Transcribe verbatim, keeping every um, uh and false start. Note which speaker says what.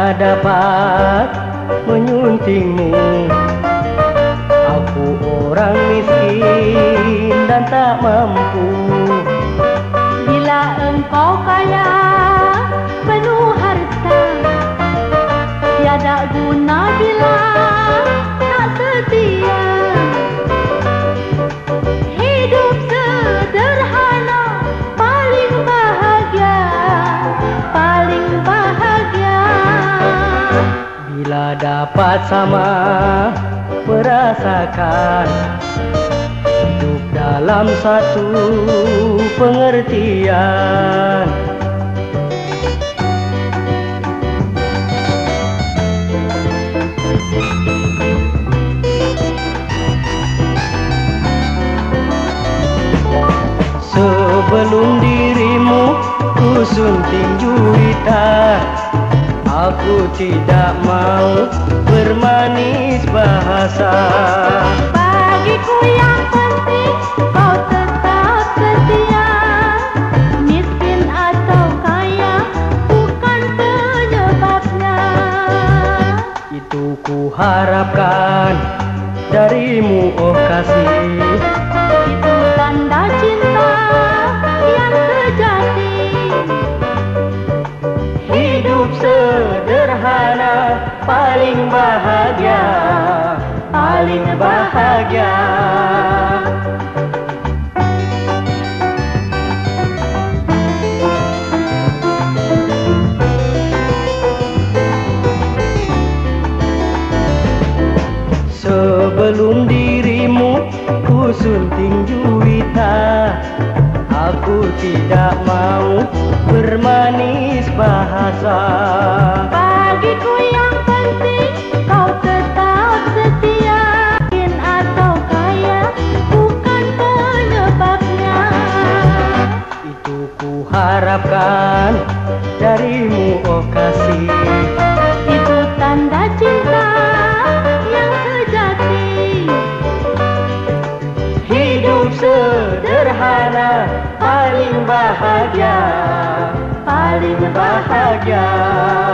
Speaker 1: Bila dapat menyuntingmu, aku orang miskin dan tak mampu.
Speaker 2: Bila engkau kaya penuh harta, tiada guna bila tak setia. Hidup sederhana paling bahagia, paling bahagia.
Speaker 1: Bila dapat sama merasakan hidup dalam satu pengertian. Sebelum dirimu ku sunting juwita, aku tidak mau bermanis bahasa.
Speaker 2: Bagiku yang penting kau tetap setia. Miskin atau kaya bukan penyebabnya.
Speaker 1: Itu ku harapkan darimu, oh kasih.
Speaker 2: Itu tanda cinta yang sejati.
Speaker 1: Hidup sederhana paling bahagia, paling bahagia. Sebelum dirimu ku sunting juwita, aku tidak mau bermanis bahasa.
Speaker 2: Bagiku yang penting kau tetap setia. Miskin atau kaya bukan penyebabnya.
Speaker 1: Itu ku harapkan darimu, oh kasih.
Speaker 2: Itu tanda cinta yang sejati.
Speaker 1: Hidup sederhana paling bahagia, paling bahagia.